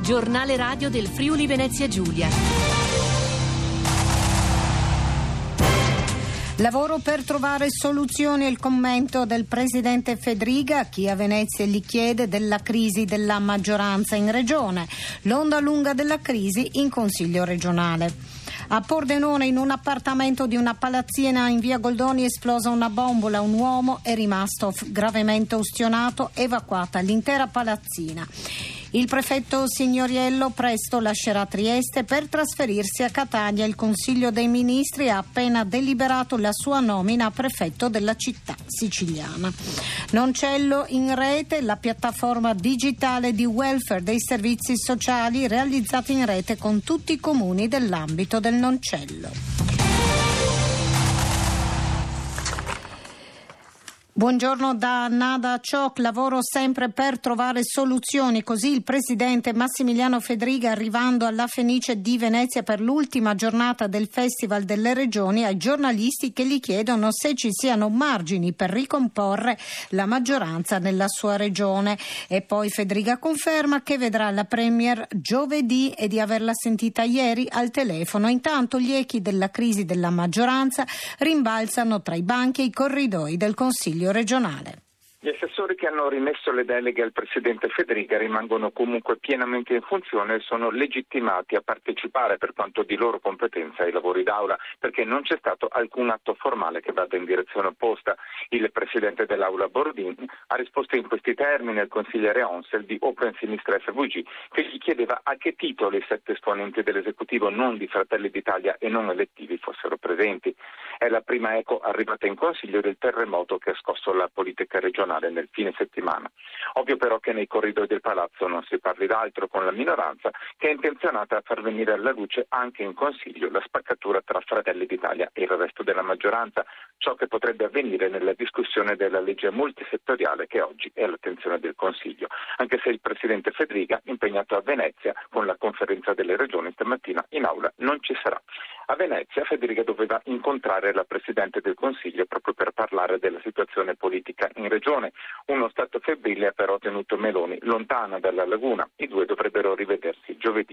Giornale radio del Friuli Venezia Giulia. Lavoro per trovare soluzioni è il commento del presidente Fedriga a chi a Venezia gli chiede della crisi della maggioranza in regione. L'onda lunga della crisi in Consiglio regionale. A Pordenone, in un appartamento di una palazzina in via Goldoni, è esplosa una bombola. Un uomo è rimasto gravemente ustionato, evacuata l'intera palazzina. Il prefetto Signoriello presto lascerà Trieste per trasferirsi a Catania. Il Consiglio dei Ministri ha appena deliberato la sua nomina a prefetto della città siciliana. Noncello in rete, la piattaforma digitale di welfare dei servizi sociali realizzata in rete con tutti i comuni dell'ambito del Noncello. Buongiorno da Nada Ciocc. Lavoro sempre per trovare soluzioni. Così il presidente Massimiliano Fedriga, arrivando alla Fenice di Venezia per l'ultima giornata del Festival delle Regioni, ai giornalisti che gli chiedono se ci siano margini per ricomporre la maggioranza nella sua regione. E poi Fedriga conferma che vedrà la Premier giovedì e di averla sentita ieri al telefono. Intanto gli echi della crisi della maggioranza rimbalzano tra i banchi e i corridoi del Consiglio regionale. Gli assessori che hanno rimesso le deleghe al presidente Fedriga rimangono comunque pienamente in funzione e sono legittimati a partecipare per quanto di loro competenza ai lavori d'aula, perché non c'è stato alcun atto formale che vada in direzione opposta. Il presidente dell'aula Bordin ha risposto in questi termini al consigliere Onsel di Open Sinistra FVG, che gli chiedeva a che titolo i 7 esponenti dell'esecutivo non di Fratelli d'Italia e non elettivi fossero presenti. È la prima eco arrivata in consiglio del terremoto che ha scosso la politica regionale nel fine settimana. Ovvio però che nei corridoi del palazzo non si parli d'altro, con la minoranza che è intenzionata a far venire alla luce anche in consiglio la spaccatura tra Fratelli d'Italia e il resto della maggioranza, ciò che potrebbe avvenire nella discussione della legge multisettoriale che oggi è all'attenzione del Consiglio, anche se il presidente Fedriga, impegnato a Venezia con la conferenza delle regioni stamattina, in aula non ci sarà. A Venezia Fedriga doveva incontrare la Presidente del Consiglio proprio per parlare della situazione politica in regione. Uno stato febbrile ha però tenuto Meloni lontana dalla laguna. I due dovrebbero rivedersi giovedì.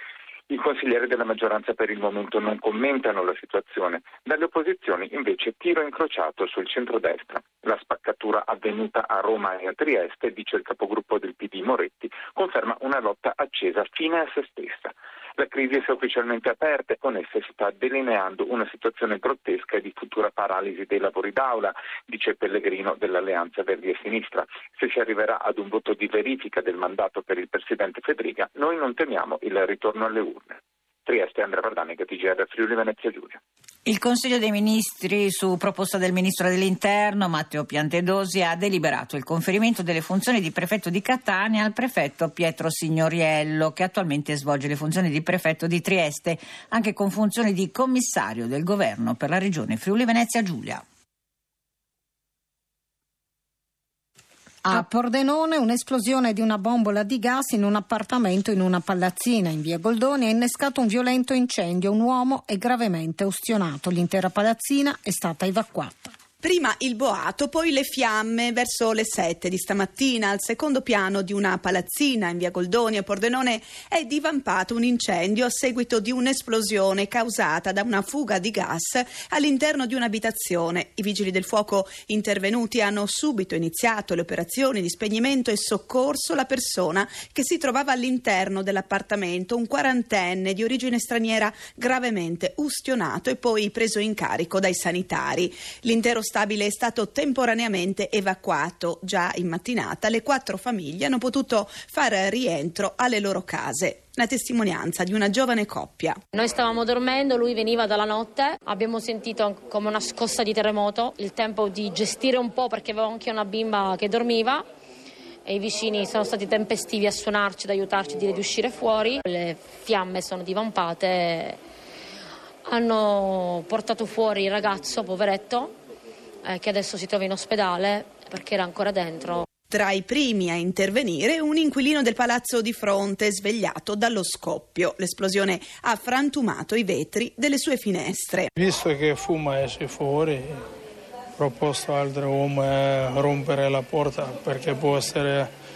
I consiglieri della maggioranza per il momento non commentano la situazione. Dalle opposizioni invece tiro incrociato sul centrodestra. La spaccatura avvenuta a Roma e a Trieste, dice il capogruppo del PD Moretti, conferma una lotta accesa fine a se stessa. La crisi si è ufficialmente aperta e con essa si sta delineando una situazione grottesca e di futura paralisi dei lavori d'aula, dice Pellegrino dell'Alleanza Verdi e Sinistra. Se si arriverà ad un voto di verifica del mandato per il presidente Fedriga, noi non temiamo il ritorno alle urne. Trieste, Andrea Vardanega, TGR Friuli Venezia Giulia. Il Consiglio dei Ministri, su proposta del Ministro dell'Interno Matteo Piantedosi, ha deliberato il conferimento delle funzioni di prefetto di Catania al prefetto Pietro Signoriello, che attualmente svolge le funzioni di prefetto di Trieste, anche con funzioni di commissario del governo per la regione Friuli Venezia Giulia. A Pordenone un'esplosione di una bombola di gas in un appartamento in una palazzina in via Goldoni ha innescato un violento incendio. Un uomo è gravemente ustionato. L'intera palazzina è stata evacuata. Prima il boato, poi le fiamme verso le 7 di stamattina. Al secondo piano di una palazzina in via Goldoni a Pordenone è divampato un incendio a seguito di un'esplosione causata da una fuga di gas all'interno di un'abitazione. I vigili del fuoco intervenuti hanno subito iniziato le operazioni di spegnimento e soccorso la persona che si trovava all'interno dell'appartamento, un 40enne di origine straniera gravemente ustionato e poi preso in carico dai sanitari. L'intero stabile è stato temporaneamente evacuato. Già in mattinata le 4 famiglie hanno potuto far rientro alle loro case. La testimonianza di una giovane coppia. Noi stavamo dormendo, lui veniva dalla notte, abbiamo sentito come una scossa di terremoto, il tempo di gestire un po' perché avevo anche una bimba che dormiva e i vicini sono stati tempestivi a suonarci, ad aiutarci a dire di uscire fuori. Le fiamme sono divampate, hanno portato fuori il ragazzo, poveretto, che adesso si trova in ospedale perché era ancora dentro. Tra i primi a intervenire un inquilino del palazzo di fronte svegliato dallo scoppio. L'esplosione ha frantumato i vetri delle sue finestre. Visto che fuma esce fuori, ho proposto al uomo a rompere la porta perché può essere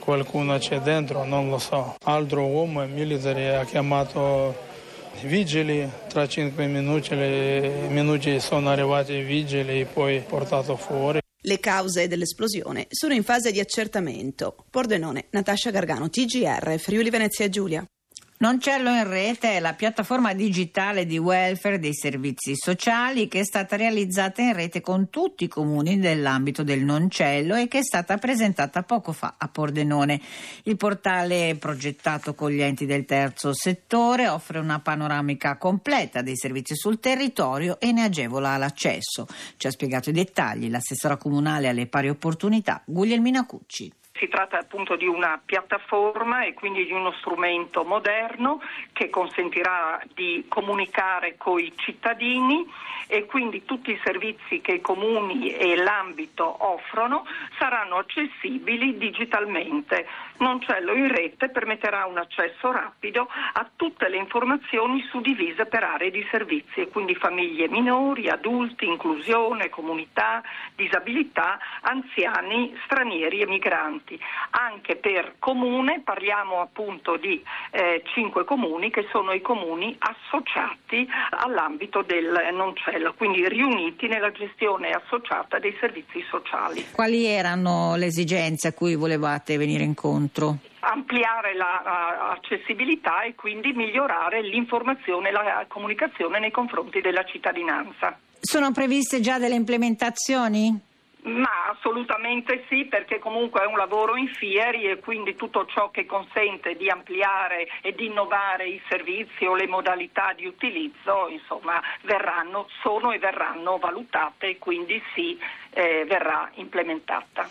qualcuno c'è dentro, non lo so. Altro uomo militare ha chiamato vigili, tra 5 minuti sono arrivati i vigili e poi portato fuori. Le cause dell'esplosione sono in fase di accertamento. Pordenone, Natascia Gargano, TGR, Friuli Venezia Giulia. Noncello in Rete è la piattaforma digitale di welfare dei servizi sociali che è stata realizzata in rete con tutti i comuni dell'ambito del Noncello e che è stata presentata poco fa a Pordenone. Il portale, progettato con gli enti del terzo settore, offre una panoramica completa dei servizi sul territorio e ne agevola l'accesso. Ci ha spiegato i dettagli l'assessora comunale alle pari opportunità Guglielmina Cucci. Si tratta appunto di una piattaforma e quindi di uno strumento moderno che consentirà di comunicare coi cittadini e quindi tutti i servizi che i comuni e l'ambito offrono saranno accessibili digitalmente. Noncello in Rete permetterà un accesso rapido a tutte le informazioni suddivise per aree di servizi e quindi famiglie minori, adulti, inclusione, comunità, disabilità, anziani, stranieri e migranti. Anche per comune parliamo appunto di 5 comuni che sono i comuni associati all'ambito del Noncello, quindi riuniti nella gestione associata dei servizi sociali. Quali erano le esigenze a cui volevate venire incontro? Ampliare l'accessibilità e quindi migliorare l'informazione e la comunicazione nei confronti della cittadinanza. Sono previste già delle implementazioni? Ma assolutamente sì, perché comunque è un lavoro in fieri e quindi tutto ciò che consente di ampliare e di innovare i servizi o le modalità di utilizzo, insomma, sono e verranno valutate e quindi sì, verrà implementata.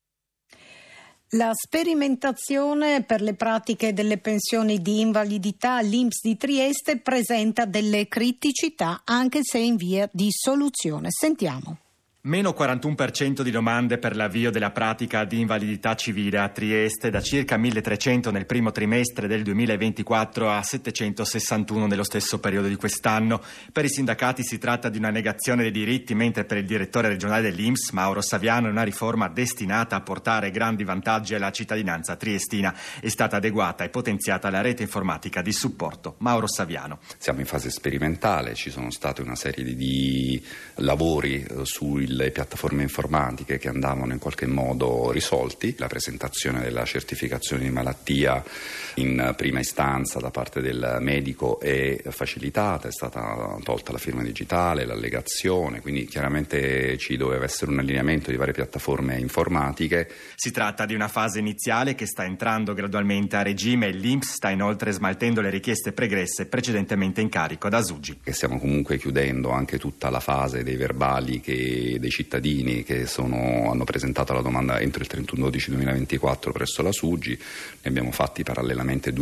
La sperimentazione per le pratiche delle pensioni di invalidità all'INPS di Trieste presenta delle criticità anche se in via di soluzione. Sentiamo. Meno 41% di domande per l'avvio della pratica di invalidità civile a Trieste, da circa 1.300 nel primo trimestre del 2024 a 761 nello stesso periodo di quest'anno. Per i sindacati si tratta di una negazione dei diritti, mentre per il direttore regionale dell'INPS, Mauro Saviano, è una riforma destinata a portare grandi vantaggi alla cittadinanza triestina. È stata adeguata e potenziata la rete informatica di supporto. Mauro Saviano. Siamo in fase sperimentale, ci sono state una serie di lavori sulle piattaforme informatiche che andavano in qualche modo risolti. La presentazione della certificazione di malattia in prima istanza da parte del medico è facilitata, è stata tolta la firma digitale, l'allegazione, quindi chiaramente ci doveva essere un allineamento di varie piattaforme informatiche. Si tratta di una fase iniziale che sta entrando gradualmente a regime e l'INPS sta inoltre smaltendo le richieste pregresse precedentemente in carico ad Asugi. Che stiamo comunque chiudendo anche tutta la fase dei verbali dei cittadini che hanno presentato la domanda entro il 31/12/2024 presso la Sugi. Ne abbiamo fatti parallelamente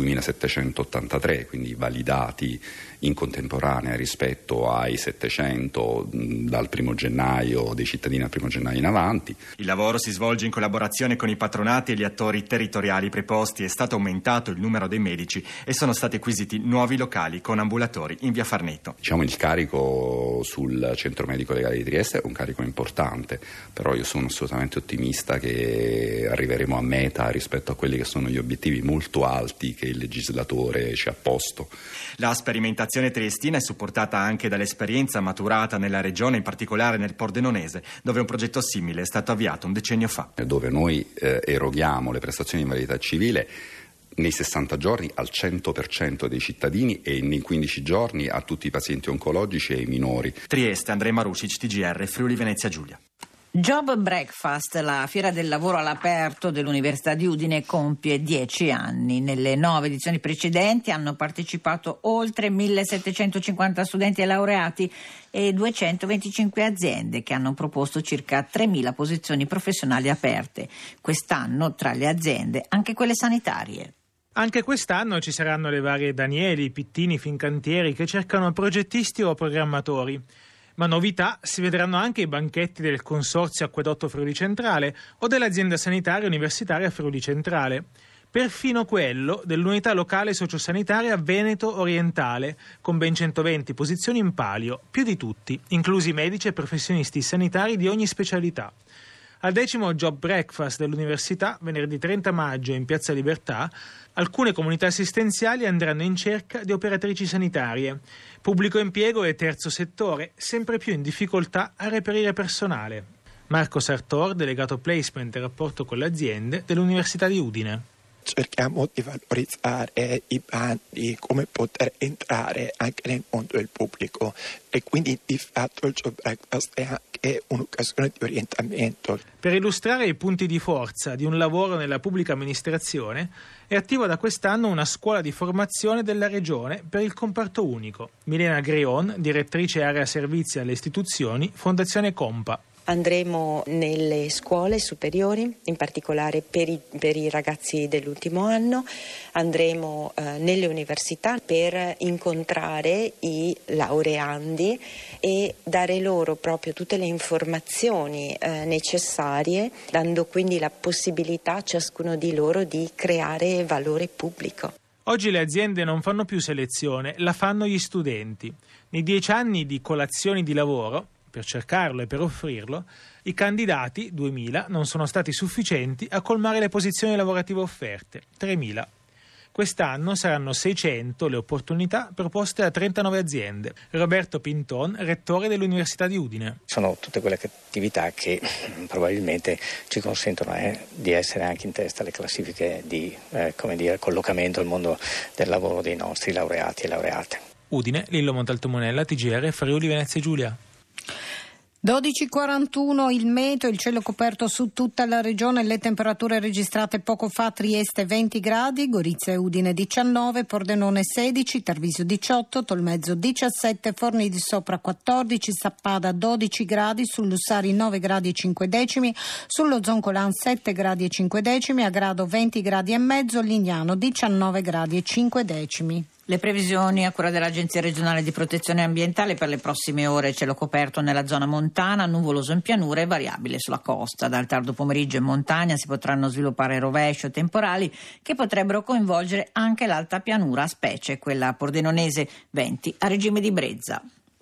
2783, quindi validati in contemporanea rispetto ai 700 dal 1 gennaio dei cittadini al 1 gennaio in avanti. Il lavoro si svolge in collaborazione con i patronati e gli attori territoriali preposti. È stato aumentato il numero dei medici e sono stati acquisiti nuovi locali con ambulatori in via Farneto. Il carico sul centro medico legale di Trieste è un carico importante, però io sono assolutamente ottimista che arriveremo a meta rispetto a quelli che sono gli obiettivi molto alti che il legislatore ci ha posto. La sperimentazione triestina è supportata anche dall'esperienza maturata nella regione, in particolare nel Pordenonese, dove un progetto simile è stato avviato un decennio fa. Dove noi eroghiamo le prestazioni di invalidità civile nei 60 giorni al 100% dei cittadini e nei 15 giorni a tutti i pazienti oncologici e ai minori. Trieste, Andrea Marusic, TGR, Friuli Venezia Giulia. Job Breakfast, la fiera del lavoro all'aperto dell'Università di Udine, compie 10 anni. Nelle 9 edizioni precedenti hanno partecipato oltre 1.750 studenti e laureati e 225 aziende che hanno proposto circa 3.000 posizioni professionali aperte. Quest'anno, tra le aziende, anche quelle sanitarie. Anche quest'anno ci saranno le varie Danieli, Pittini, Fincantieri che cercano progettisti o programmatori. Ma novità si vedranno anche i banchetti del Consorzio Acquedotto Friuli Centrale o dell'azienda sanitaria universitaria Friuli Centrale. Perfino quello dell'unità locale sociosanitaria Veneto Orientale, con ben 120 posizioni in palio, più di tutti, inclusi medici e professionisti sanitari di ogni specialità. Al 10° Job Breakfast dell'Università, venerdì 30 maggio in Piazza Libertà, alcune comunità assistenziali andranno in cerca di operatrici sanitarie. Pubblico impiego e terzo settore, sempre più in difficoltà a reperire personale. Marco Sartor, delegato placement e rapporto con le aziende dell'Università di Udine. Cerchiamo di valorizzare i bandi, come poter entrare anche nel mondo del pubblico, e quindi di fatto il Job Breakfast è anche un'occasione di orientamento. Per illustrare i punti di forza di un lavoro nella pubblica amministrazione è attiva da quest'anno una scuola di formazione della Regione per il comparto unico. Milena Grion, direttrice area servizi alle istituzioni, Fondazione Compa. Andremo nelle scuole superiori, in particolare per i ragazzi dell'ultimo anno, andremo nelle università per incontrare i laureandi e dare loro proprio tutte le informazioni necessarie, dando quindi la possibilità a ciascuno di loro di creare valore pubblico. Oggi le aziende non fanno più selezione, la fanno gli studenti. Nei 10 anni di colazioni di lavoro, per cercarlo e per offrirlo, i candidati, 2.000, non sono stati sufficienti a colmare le posizioni lavorative offerte, 3.000. Quest'anno saranno 600 le opportunità proposte a 39 aziende. Roberto Pinton, rettore dell'Università di Udine. Sono tutte quelle attività che probabilmente ci consentono di essere anche in testa alle classifiche di collocamento al mondo del lavoro dei nostri laureati e laureate. Udine, Lillo Montaltomonella, TGR, Friuli Venezia Giulia. 12:41 il meteo, il cielo coperto su tutta la regione, le temperature registrate poco fa: Trieste 20 gradi, Gorizia e Udine 19, Pordenone 16, Tarvisio 18, Tolmezzo 17, Forni di Sopra 14, Sappada 12 gradi, sull'Ussari 9 gradi e 5 decimi, sullo Zoncolan 7 gradi e 5 decimi, a Grado 20 gradi e mezzo, Lignano 19 gradi e 5 decimi. Le previsioni a cura dell'Agenzia regionale di protezione ambientale per le prossime ore: cielo coperto nella zona montana, nuvoloso in pianura e variabile sulla costa. Dal tardo pomeriggio in montagna si potranno sviluppare rovesci o temporali che potrebbero coinvolgere anche l'alta pianura, specie quella pordenonese, venti a regime di brezza.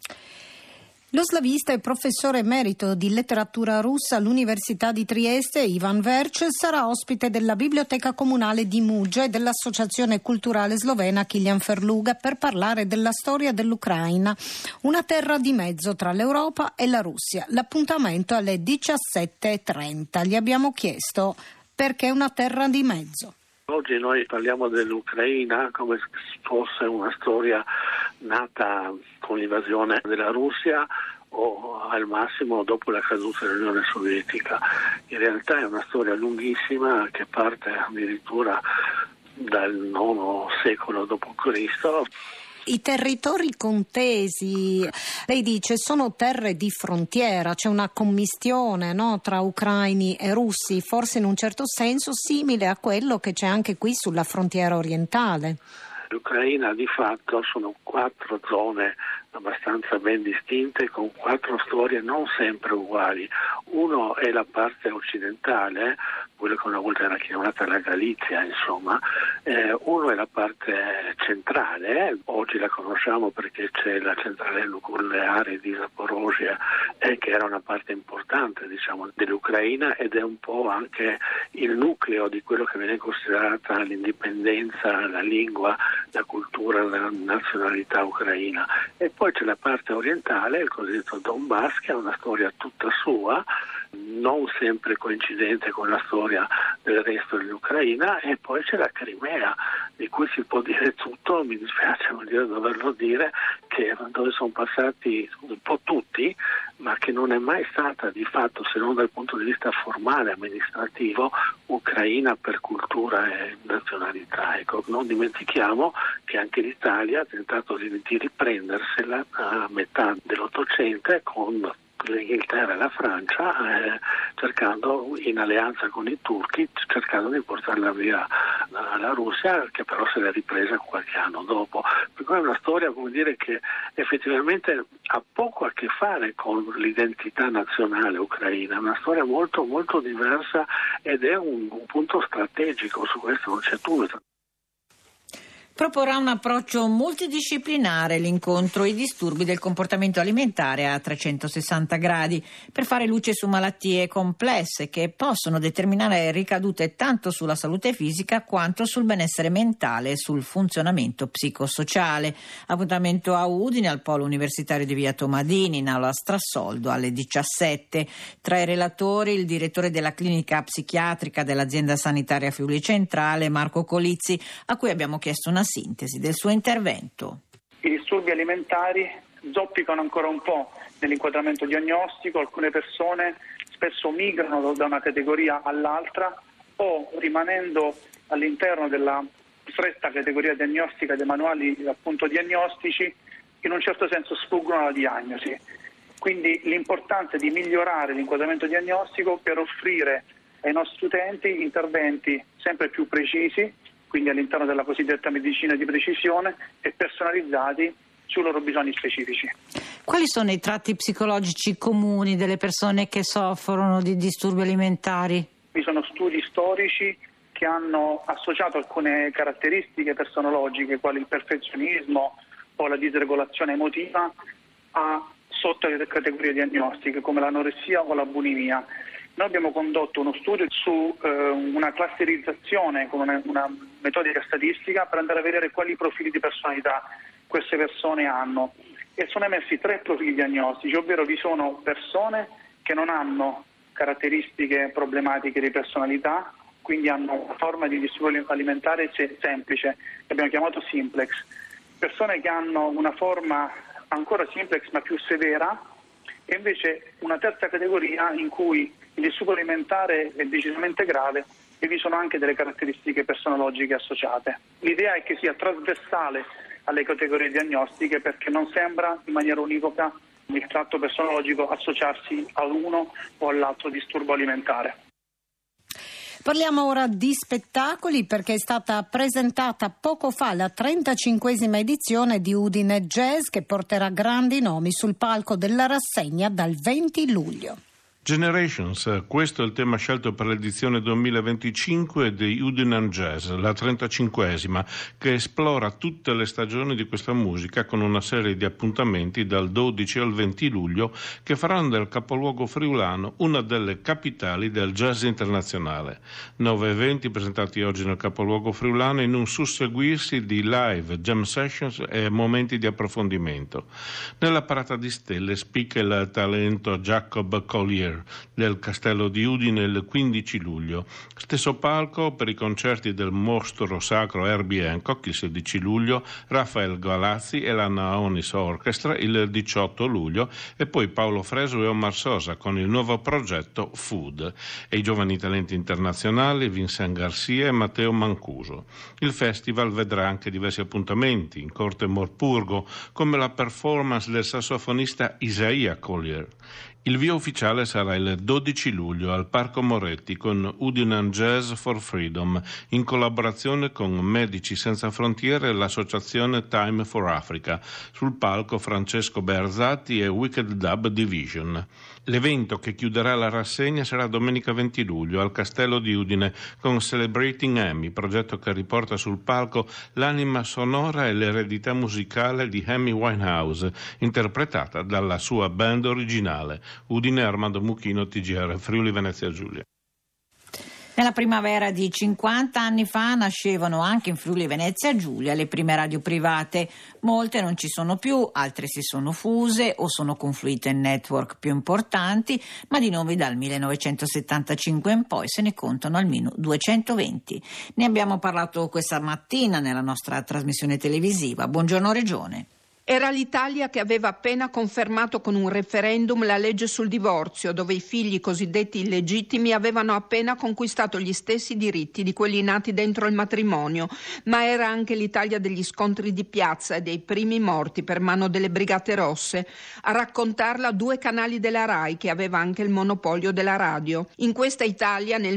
Lo slavista e professore emerito di letteratura russa all'Università di Trieste, Ivan Verch, sarà ospite della Biblioteca Comunale di Muggia e dell'Associazione Culturale Slovena Kilian Ferluga per parlare della storia dell'Ucraina, una terra di mezzo tra l'Europa e la Russia. L'appuntamento alle 17:30. Gli abbiamo chiesto perché è una terra di mezzo. Oggi noi parliamo dell'Ucraina come se fosse una storia nata con l'invasione della Russia o al massimo dopo la caduta dell'Unione Sovietica. In realtà è una storia lunghissima che parte addirittura dal IX secolo d.C. I territori contesi, lei dice, sono terre di frontiera, c'è una commistione, no, tra ucraini e russi, forse in un certo senso simile a quello che c'è anche qui sulla frontiera orientale. L'Ucraina di fatto sono 4 zone abbastanza ben distinte con 4 storie non sempre uguali. Uno è la parte occidentale, quello che una volta era chiamata la Galizia, insomma. Uno è la parte centrale, oggi la conosciamo perché c'è la centrale nucleare di Zaporozhye, che era una parte importante, diciamo, dell'Ucraina ed è un po' anche il nucleo di quello che viene considerata l'indipendenza, la lingua, la cultura, la nazionalità ucraina. E poi c'è la parte orientale, il cosiddetto Donbass, che ha una storia tutta sua, non sempre coincidente con la storia del resto dell'Ucraina, e poi c'è la Crimea, di cui si può dire tutto, mi dispiace doverlo dire, che dove sono passati un po' tutti, ma che non è mai stata di fatto, se non dal punto di vista formale, amministrativo, Ucraina per cultura e nazionalità. Ecco, non dimentichiamo che anche l'Italia ha tentato di riprendersela a metà dell'Ottocento con l'Inghilterra e la Francia, cercando, in alleanza con i turchi, cercando di portarla via la Russia, che però se l'è ripresa qualche anno dopo. Per cui è una storia, come dire, che effettivamente ha poco a che fare con l'identità nazionale ucraina, è una storia molto molto diversa ed è un punto strategico, su questo non c'è dubbio. Proporrà un approccio multidisciplinare l'incontro I disturbi del comportamento alimentare a 360 gradi per fare luce su malattie complesse che possono determinare ricadute tanto sulla salute fisica quanto sul benessere mentale e sul funzionamento psicosociale. Appuntamento a Udine al Polo Universitario di Via Tomadini in aula Strassoldo alle 17. Tra i relatori il direttore della clinica psichiatrica dell'azienda sanitaria Friuli Centrale Marco Colizzi, a cui abbiamo chiesto una sintesi del suo intervento. I disturbi alimentari zoppicano ancora un po' nell'inquadramento diagnostico, alcune persone spesso migrano da una categoria all'altra o rimanendo all'interno della stretta categoria diagnostica dei manuali appunto diagnostici in un certo senso sfuggono alla diagnosi. Quindi l'importanza di migliorare l'inquadramento diagnostico per offrire ai nostri utenti interventi sempre più precisi, quindi all'interno della cosiddetta medicina di precisione e personalizzati sui loro bisogni specifici. Quali sono i tratti psicologici comuni delle persone che soffrono di disturbi alimentari? Vi sono studi storici che hanno associato alcune caratteristiche personologiche, quali il perfezionismo o la disregolazione emotiva, a sottocategorie diagnostiche come l'anoressia o la bulimia. Noi abbiamo condotto uno studio su una clusterizzazione con una metodica statistica per andare a vedere quali profili di personalità queste persone hanno e sono emersi 3 profili diagnostici, ovvero vi sono persone che non hanno caratteristiche problematiche di personalità, quindi hanno una forma di disturbo alimentare semplice, che abbiamo chiamato simplex, persone che hanno una forma ancora simplex ma più severa, e invece una terza categoria in cui il disturbo alimentare è decisamente grave e vi sono anche delle caratteristiche personologiche associate. L'idea è che sia trasversale alle categorie diagnostiche perché non sembra in maniera univoca il tratto personologico associarsi ad uno o all'altro disturbo alimentare. Parliamo ora di spettacoli perché è stata presentata poco fa la 35esima edizione di Udine Jazz che porterà grandi nomi sul palco della rassegna dal 20 luglio. Generations, questo è il tema scelto per l'edizione 2025 di Udine Jazz, la 35esima, che esplora tutte le stagioni di questa musica con una serie di appuntamenti dal 12 al 20 luglio che faranno del capoluogo friulano una delle capitali del jazz internazionale. 9 eventi presentati oggi nel capoluogo friulano in un susseguirsi di live, jam sessions e momenti di approfondimento. Nella parata di stelle spicca il talento Jacob Collier del Castello di Udine il 15 luglio. Stesso palco per i concerti del mostro sacro Herbie Hancock il 16 luglio, Rafael Galazzi e la Naonis Orchestra il 18 luglio e poi Paolo Fresu e Omar Sosa con il nuovo progetto Food e i giovani talenti internazionali Vincent Garcia e Matteo Mancuso. Il festival vedrà anche diversi appuntamenti in Corte Morpurgo come la performance del sassofonista Isaia Collier. Il via ufficiale sarà il 12 luglio al Parco Moretti con Udine Jazz for Freedom in collaborazione con Medici Senza Frontiere e l'associazione Time for Africa. Sul palco Francesco Berzatti e Wicked Dub Division. L'evento che chiuderà la rassegna sarà domenica 20 luglio al Castello di Udine con Celebrating Amy, progetto che riporta sul palco l'anima sonora e l'eredità musicale di Amy Winehouse, interpretata dalla sua band originale. Udine, Armando Mucchino, TGR, Friuli Venezia Giulia. Nella primavera di 50 anni fa nascevano anche in Friuli Venezia Giulia le prime radio private. Molte non ci sono più, altre si sono fuse o sono confluite in network più importanti, ma di nomi dal 1975 in poi se ne contano almeno 220. Ne abbiamo parlato questa mattina nella nostra trasmissione televisiva. Buongiorno Regione. Era l'Italia che aveva appena confermato con un referendum la legge sul divorzio, dove i figli cosiddetti illegittimi avevano appena conquistato gli stessi diritti di quelli nati dentro il matrimonio, ma era anche l'Italia degli scontri di piazza e dei primi morti per mano delle Brigate Rosse. A raccontarla 2 canali della RAI, che aveva anche il monopolio della radio. In questa Italia nel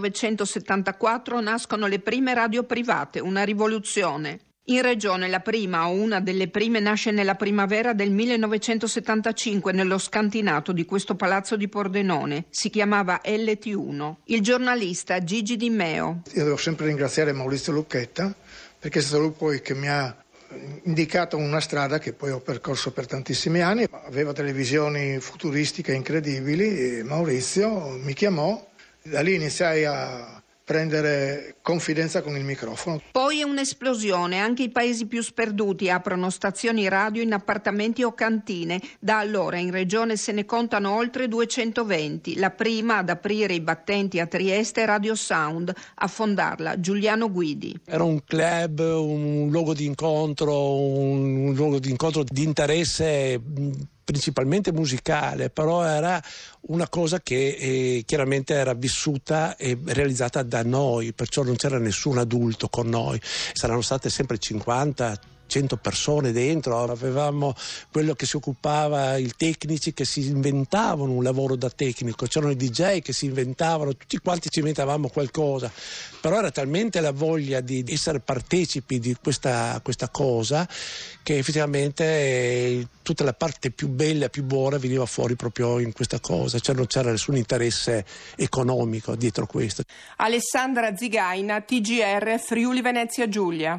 1974 nascono le prime radio private, una rivoluzione. In regione la prima o una delle prime nasce nella primavera del 1975 nello scantinato di questo palazzo di Pordenone. Si chiamava LT1. Il giornalista Gigi Di Meo. Io devo sempre ringraziare Maurizio Lucchetta perché è stato lui poi che mi ha indicato una strada che poi ho percorso per tantissimi anni. Aveva delle visioni futuristiche incredibili e Maurizio mi chiamò, da lì iniziai a prendere confidenza con il microfono. Poi è un'esplosione, anche i paesi più sperduti aprono stazioni radio in appartamenti o cantine. Da allora in regione se ne contano oltre 220. La prima ad aprire i battenti a Trieste è Radio Sound, a fondarla Giuliano Guidi. Era un club, un luogo di incontro, un luogo di incontro di interesse principalmente musicale, però era una cosa che chiaramente era vissuta e realizzata da noi, perciò non c'era nessun adulto con noi. Saranno state sempre 50, 100 persone dentro, avevamo quello che si occupava, i tecnici che si inventavano un lavoro da tecnico, c'erano i DJ che si inventavano, tutti quanti ci inventavamo qualcosa, però era talmente la voglia di essere partecipi di questa cosa che effettivamente tutta la parte più bella, più buona veniva fuori proprio in questa cosa, cioè non c'era nessun interesse economico dietro questo. Alessandra Zigaina, TGR Friuli Venezia Giulia.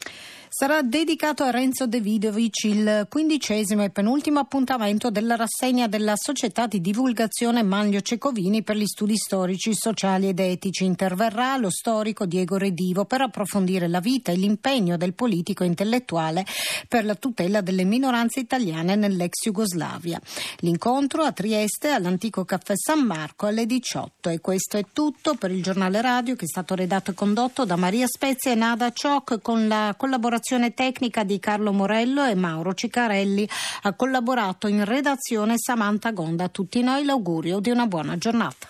Sarà dedicato a Renzo Davidovic il 15° e penultimo appuntamento della rassegna della Società di Divulgazione Manlio Cecovini per gli studi storici, sociali ed etici. Interverrà lo storico Diego Redivo per approfondire la vita e l'impegno del politico intellettuale per la tutela delle minoranze italiane nell'ex Jugoslavia. L'incontro a Trieste all'antico Caffè San Marco alle 18. E questo è tutto per il giornale radio, che è stato redatto e condotto da Maria Spezia e Nada Ciocc, con la collaborazione tecnica di Carlo Morello e Mauro Ciccarelli. Ha collaborato in redazione Samantha Gonda. A tutti noi l'augurio di una buona giornata.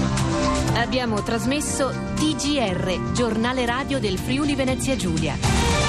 Abbiamo trasmesso TGR, giornale radio del Friuli Venezia Giulia.